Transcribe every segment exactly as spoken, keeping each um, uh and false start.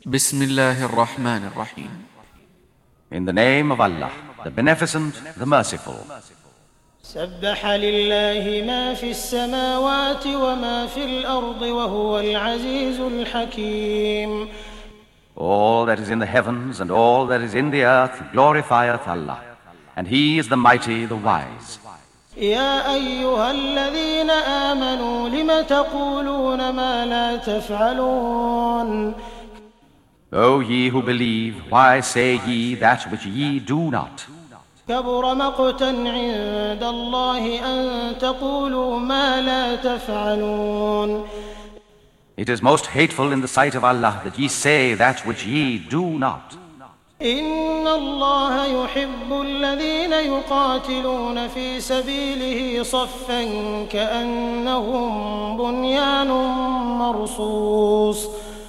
Bismillahir Rahmanir Rahim. In the name of Allah, the Beneficent, the Merciful. سبح لله ما في السماوات وما في الأرض وهو العزيز الحكيم. All that is in the heavens and all that is in the earth glorifieth Allah, and He is the mighty, the wise. يا أيها الذين آمنوا لم تقولون ما لا تفعلون. O ye who believe, why say ye that which ye do not? كبر مقتا عند الله أن تقولوا ما لا تفعلون. It is most hateful in the sight of Allah that ye say that which ye do not. إن الله يحب الذين يقاتلون في سبيله صفا كأنهم بنيان مرصوص.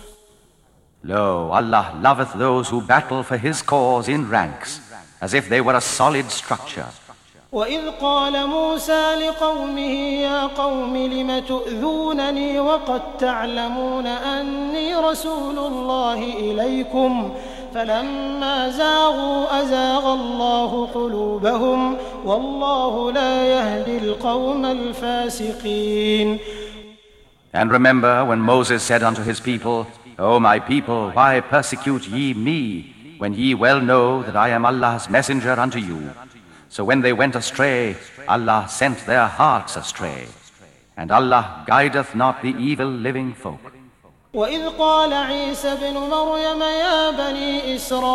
Lo, Allah loveth those who battle for His cause in ranks, as if they were a solid structure. وإذ قال موسى لقومه يا قوم لم تؤذونني وقد تعلمون أني رسول الله إليكم فلما زاغوا أزاغ الله قلوبهم والله لا يهدي القوم الفاسقين. And remember when Moses said unto his people, O my people, why persecute ye me, when ye well know that I am Allah's messenger unto you? So when they went astray, Allah sent their hearts astray. And Allah guideth not the evil living folk. وإذ قال عيسى ابن مريم يا بني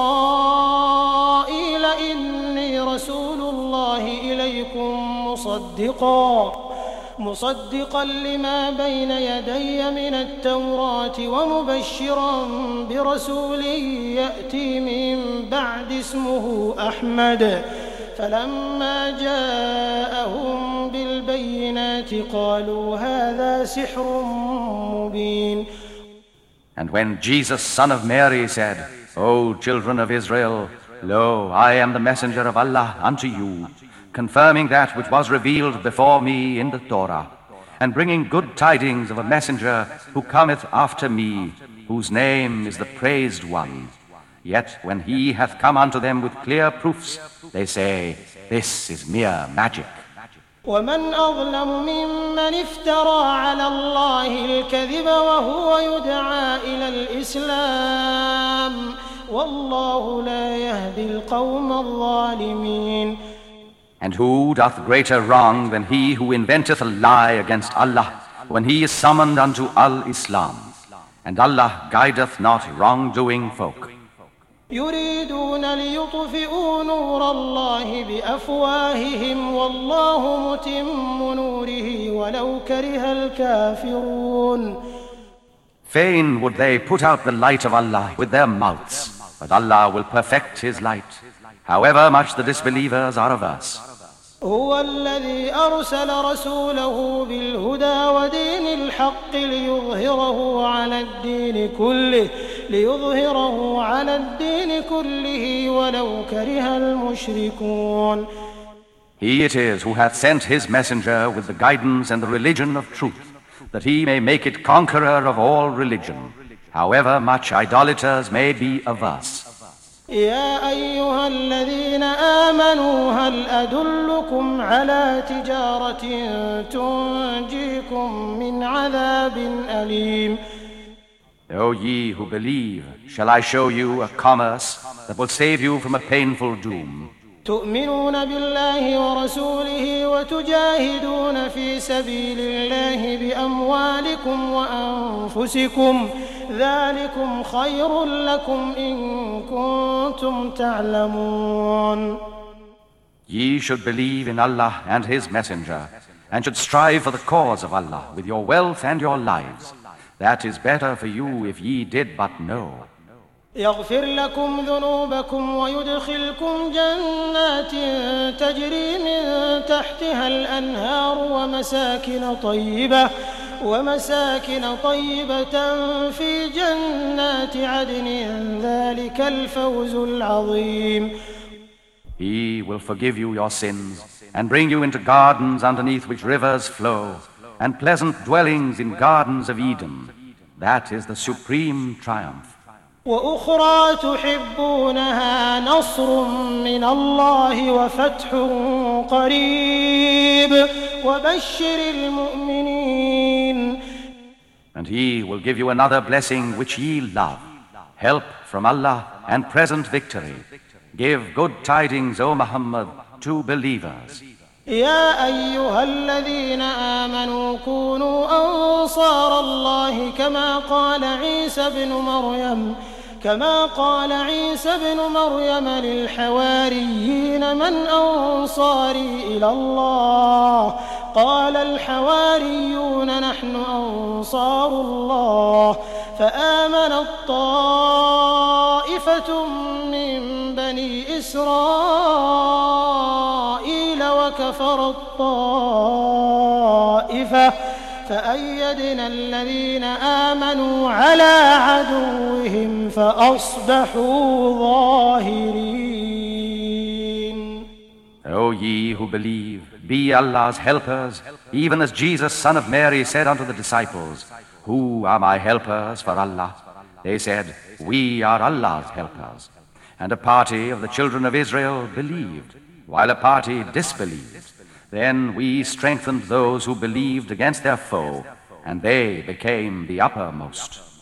إسرائيل إني رسول الله إليكم مصدقا مصدقا لما بين يدي من التوراة ومبشرا برسول يأتي من بعد اسمه أحمد فلما جاءهم بالبينات قالوا هذا سحر مبين. And when Jesus, son of Mary, said, O children of Israel, lo, I am the messenger of Allah unto you, confirming that which was revealed before me in the Torah, and bringing good tidings of a messenger who cometh after me, whose name is the praised one. Yet when he hath come unto them with clear proofs, they say, this is mere magic. ومن أظلم ممن افترى على الله الكذب وهو يدعى إلى الإسلام والله لا يهدي القوم الظالمين. And who doth greater wrong than he who inventeth a lie against Allah when he is summoned unto Al-Islam? And Allah guideth not wrongdoing folk. يريدون ليطفئوا نور الله بأفواههم والله متم نوره ولو كره الكافرون. Fain would they put out the light of Allah with their mouths, but Allah will perfect His light, however much the disbelievers are averse. هو الذي أرسل رسوله بالهدى ودين الحق ليظهره على الدين كله ليظهره على الدين كله ولو كره المشركون. He it is who hath sent His messenger with the guidance and the religion of truth, that He may make it conqueror of all religion, however much idolaters may be averse. يا أيها الذين آمنوا هل أدلكم على تجارة تنجيكم من عذاب أليم. O ye who believe, shall I show you a commerce that will save you from a painful doom? تؤمنون بالله ورسوله وتجاهدون في سبيل الله بأموالكم وأنفسكم ذلكم خير لكم إن كنتم تعلمون. Ye should believe in Allah and His messenger, and should strive for the cause of Allah with your wealth and your lives. That is better for you if ye did but know. يغفر لكم ذنوبكم ويدخلكم جنات تجري من تحتها الأنهار ومساكن طيبة ومساكن طيبة في جنات عدن ذلك الفوز العظيم. He will forgive you your sins and bring you into gardens underneath which rivers flow, and pleasant dwellings in gardens of Eden. That is the supreme triumph. وأخرى تحبونها نصر من الله وفتح قريب وبشر المؤمنين. And he will give you another blessing which ye love, help from Allah and present victory. Give good tidings, O Muhammad, to believers. يا أيها الذين آمنوا كونوا أنصار الله كما قال عيسى بن مريم كما قال عيسى بن مريم للحواريين من أنصاري إلى الله قال الحواريون نحن أنصار الله فآمنت طائفة من بني إسرائيل وكفرت طائفة فأيدنا الذين آمنوا على عدوهم فأصبحوا ظاهرين. O ye who believe, be Allah's helpers, even as Jesus, son of Mary, said unto the disciples, Who are my helpers for Allah? They said, We are Allah's helpers. And a party of the children of Israel believed, while a party disbelieved. Then we strengthened those who believed against their foe, and they became the uppermost.